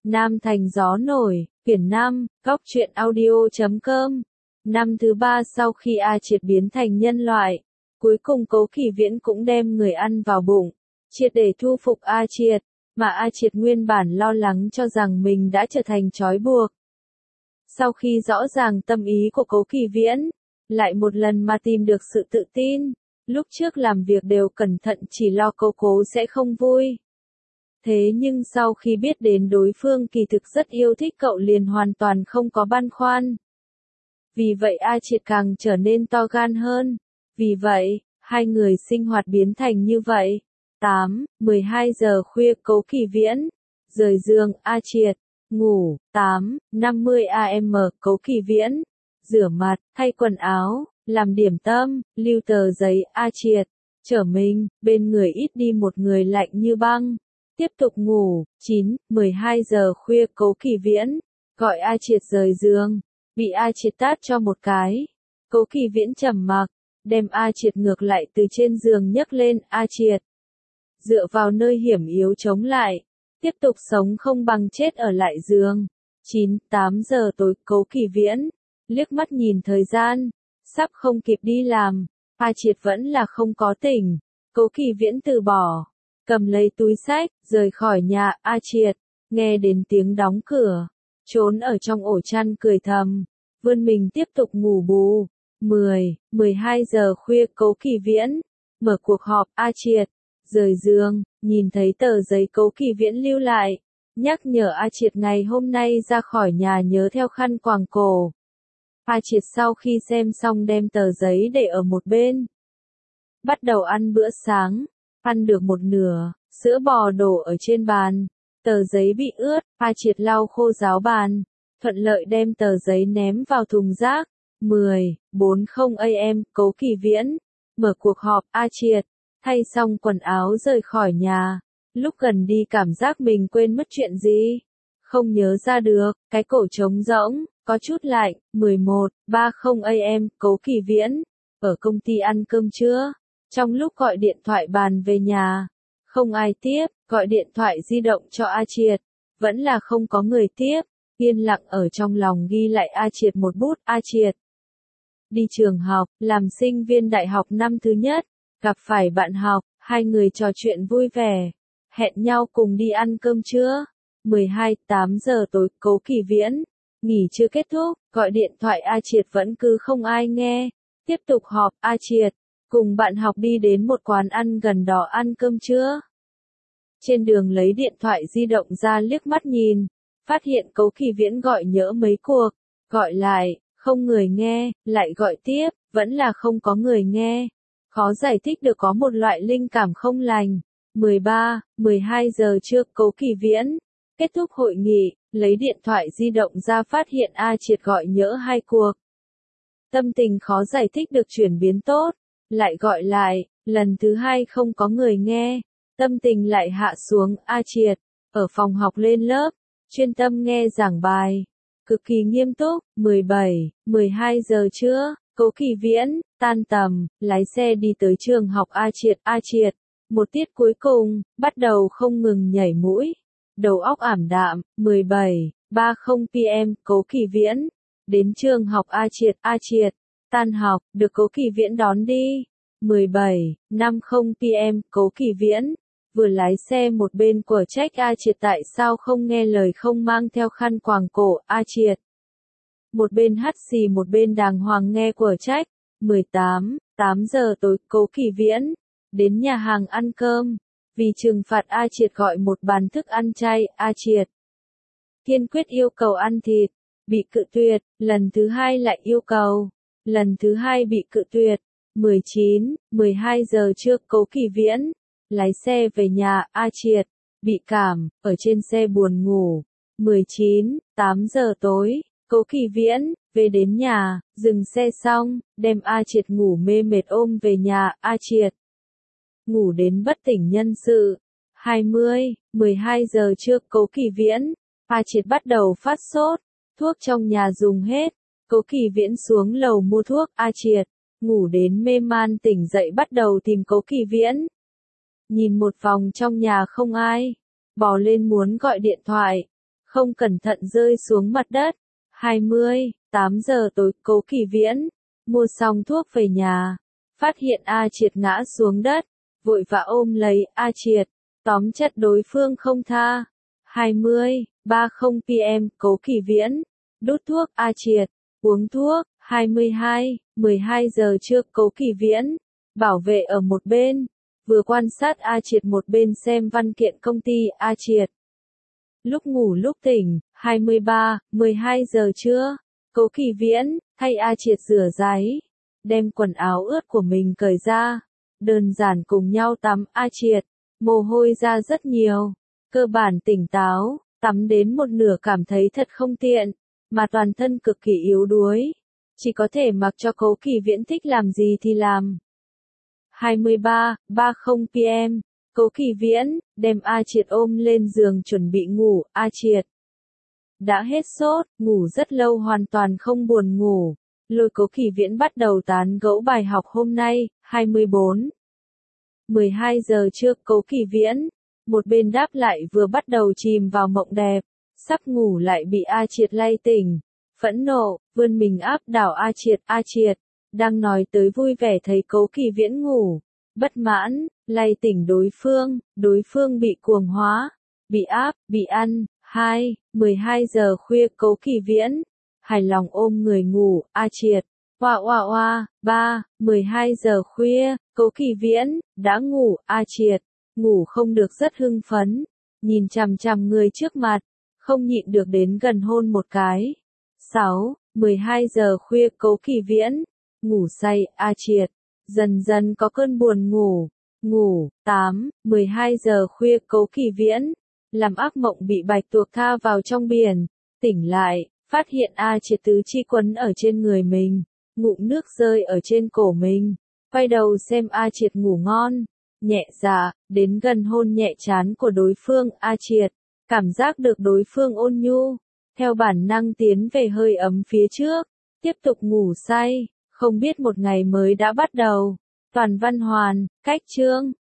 Nam thành gió nổi, quyển 5, góc truyện audio.com. Năm thứ 3 sau khi A Triệt biến thành nhân loại, cuối cùng Cố Kỳ Viễn cũng đem người ăn vào bụng, triệt để thu phục A Triệt, mà A Triệt nguyên bản lo lắng cho rằng mình đã trở thành trói buộc. Sau khi rõ ràng tâm ý của Cố Kỳ Viễn, lại một lần mà tìm được sự tự tin, lúc trước làm việc đều cẩn thận chỉ lo Cố sẽ không vui. Thế nhưng sau khi biết đến đối phương kỳ thực rất yêu thích cậu liền hoàn toàn không có băn khoăn. Vì vậy A Triệt càng trở nên to gan hơn. Vì vậy, hai người sinh hoạt biến thành như vậy. 12 giờ khuya Cố Kỳ Viễn, rời giường A Triệt, ngủ, 50 AM Cố Kỳ Viễn, rửa mặt, thay quần áo, làm điểm tâm, lưu tờ giấy A Triệt, trở mình, bên người ít đi một người lạnh như băng. Tiếp tục ngủ, 12 giờ khuya Cố Kỳ Viễn, gọi A Triệt rời giường, bị A Triệt tát cho một cái. Cố Kỳ Viễn trầm mặc, đem A Triệt ngược lại từ trên giường nhấc lên. A Triệt dựa vào nơi hiểm yếu chống lại, tiếp tục sống không bằng chết ở lại giường. 8 giờ tối Cố Kỳ Viễn, liếc mắt nhìn thời gian, sắp không kịp đi làm, A Triệt vẫn là không có tỉnh. Cố Kỳ Viễn từ bỏ, cầm lấy túi xách, rời khỏi nhà. A Triệt, nghe đến tiếng đóng cửa, trốn ở trong ổ chăn cười thầm, vươn mình tiếp tục ngủ bù. 12 giờ khuya Cố Kỳ Viễn, mở cuộc họp. A Triệt, rời giường, nhìn thấy tờ giấy Cố Kỳ Viễn lưu lại, nhắc nhở A Triệt ngày hôm nay ra khỏi nhà nhớ theo khăn quàng cổ. A Triệt sau khi xem xong đem tờ giấy để ở một bên, bắt đầu ăn bữa sáng. Ăn được một nửa, sữa bò đổ ở trên bàn, tờ giấy bị ướt, A Triệt lau khô ráo bàn, thuận lợi đem tờ giấy ném vào thùng rác. 10:40 AM Cố Kỳ Viễn, mở cuộc họp. A Triệt, thay xong quần áo rời khỏi nhà, lúc gần đi cảm giác mình quên mất chuyện gì, không nhớ ra được, cái cổ trống rỗng, có chút lạnh. 11:30 AM Cố Kỳ Viễn, ở công ty ăn cơm trưa. Trong lúc gọi điện thoại bàn về nhà, không ai tiếp, gọi điện thoại di động cho A Triệt, vẫn là không có người tiếp, yên lặng ở trong lòng ghi lại A Triệt một bút. A Triệt đi trường học, làm sinh viên đại học năm thứ nhất, gặp phải bạn học, hai người trò chuyện vui vẻ, hẹn nhau cùng đi ăn cơm trưa. 8 giờ tối Cố Kỳ Viễn, nghỉ chưa kết thúc, gọi điện thoại A Triệt vẫn cứ không ai nghe, tiếp tục họp. A Triệt cùng bạn học đi đến một quán ăn gần đó ăn cơm trưa. Trên đường lấy điện thoại di động ra liếc mắt nhìn, phát hiện Cố Kỳ Viễn gọi nhỡ mấy cuộc, gọi lại, không người nghe, lại gọi tiếp, vẫn là không có người nghe. Khó giải thích được, có một loại linh cảm không lành. 12 giờ trưa Cố Kỳ Viễn, kết thúc hội nghị, lấy điện thoại di động ra phát hiện A Triệt gọi nhỡ hai cuộc. Tâm tình khó giải thích được chuyển biến tốt, lại gọi lại, lần thứ hai không có người nghe, tâm tình lại hạ xuống. A Triệt, ở phòng học lên lớp, chuyên tâm nghe giảng bài, cực kỳ nghiêm túc. 12 giờ trưa, Cố Kỳ Viễn, tan tầm, lái xe đi tới trường học. A Triệt, một tiết cuối cùng, bắt đầu không ngừng nhảy mũi, đầu óc ảm đạm. 17:30 PM Cố Kỳ Viễn, đến trường học. A Triệt, tan học, được Cố Kỳ Viễn đón đi. 17:50 PM Cố Kỳ Viễn, vừa lái xe một bên của trách A Triệt tại sao không nghe lời không mang theo khăn quàng cổ. A Triệt một bên hắt xì một bên đàng hoàng nghe của trách. 8 giờ tối Cố Kỳ Viễn, đến nhà hàng ăn cơm, vì trừng phạt A Triệt gọi một bàn thức ăn chay. A Triệt kiên quyết yêu cầu ăn thịt, bị cự tuyệt, lần thứ hai lại yêu cầu, lần thứ hai bị cự tuyệt. 12 giờ trưa Cố Kỳ Viễn, lái xe về nhà. A Triệt bị cảm, ở trên xe buồn ngủ. 8 giờ tối, Cố Kỳ Viễn, về đến nhà, dừng xe xong, đem A Triệt ngủ mê mệt ôm về nhà. A Triệt ngủ đến bất tỉnh nhân sự. 12 giờ trưa Cố Kỳ Viễn, A Triệt bắt đầu phát sốt, thuốc trong nhà dùng hết, Cố Kỳ Viễn xuống lầu mua thuốc. A Triệt ngủ đến mê man tỉnh dậy bắt đầu tìm Cố Kỳ Viễn. Nhìn một vòng trong nhà không ai, bò lên muốn gọi điện thoại, không cẩn thận rơi xuống mặt đất. 20, 8 giờ tối, Cố Kỳ Viễn mua xong thuốc về nhà, phát hiện A Triệt ngã xuống đất, vội vã ôm lấy A Triệt, tóm chặt đối phương không tha. 20, 30 PM, Cố Kỳ Viễn đút thuốc A Triệt, uống thuốc. 22, 12 giờ trưa, Cố Kỳ Viễn bảo vệ ở một bên, vừa quan sát A Triệt một bên xem văn kiện công ty A Triệt. Lúc ngủ lúc tỉnh. 23, 12 giờ trưa, Cố Kỳ Viễn thay A Triệt rửa ráy, đem quần áo ướt của mình cởi ra, đơn giản cùng nhau tắm. A Triệt mồ hôi ra rất nhiều, cơ bản tỉnh táo, tắm đến một nửa cảm thấy thật không tiện, mà toàn thân cực kỳ yếu đuối, chỉ có thể mặc cho Cố Kỳ Viễn thích làm gì thì làm. 23, 30 PM, Cố Kỳ Viễn đem A Triệt ôm lên giường chuẩn bị ngủ. A Triệt đã hết sốt, ngủ rất lâu hoàn toàn không buồn ngủ. Lôi Cố Kỳ Viễn bắt đầu tán gẫu bài học hôm nay. 24, 12 giờ trưa, Cố Kỳ Viễn một bên đáp lại vừa bắt đầu chìm vào mộng đẹp, sắp ngủ lại bị A Triệt lay tỉnh. Phẫn nộ, vươn mình áp đảo A Triệt. A Triệt đang nói tới vui vẻ thấy Cố Kỳ Viễn ngủ, bất mãn, lay tỉnh đối phương bị cuồng hóa, bị áp, bị ăn. 12 giờ khuya, Cố Kỳ Viễn hài lòng ôm người ngủ. A Triệt oa oa oa. 12 giờ khuya, Cố Kỳ Viễn đã ngủ. A Triệt ngủ không được rất hưng phấn, nhìn chằm chằm người trước mặt, không nhịn được đến gần hôn một cái. 12 giờ khuya, Cố Kỳ Viễn ngủ say. A Triệt dần dần có cơn buồn ngủ. 12 giờ khuya, Cố Kỳ Viễn làm ác mộng bị bạch tuộc tha vào trong biển, tỉnh lại, phát hiện A Triệt tứ chi quấn ở trên người mình, ngụm nước rơi ở trên cổ mình, quay đầu xem A Triệt ngủ ngon, nhẹ dạ, đến gần hôn nhẹ trán của đối phương. A Triệt cảm giác được đối phương ôn nhu, theo bản năng tiến về hơi ấm phía trước, tiếp tục ngủ say, không biết một ngày mới đã bắt đầu. Toàn văn hoàn, cách chương.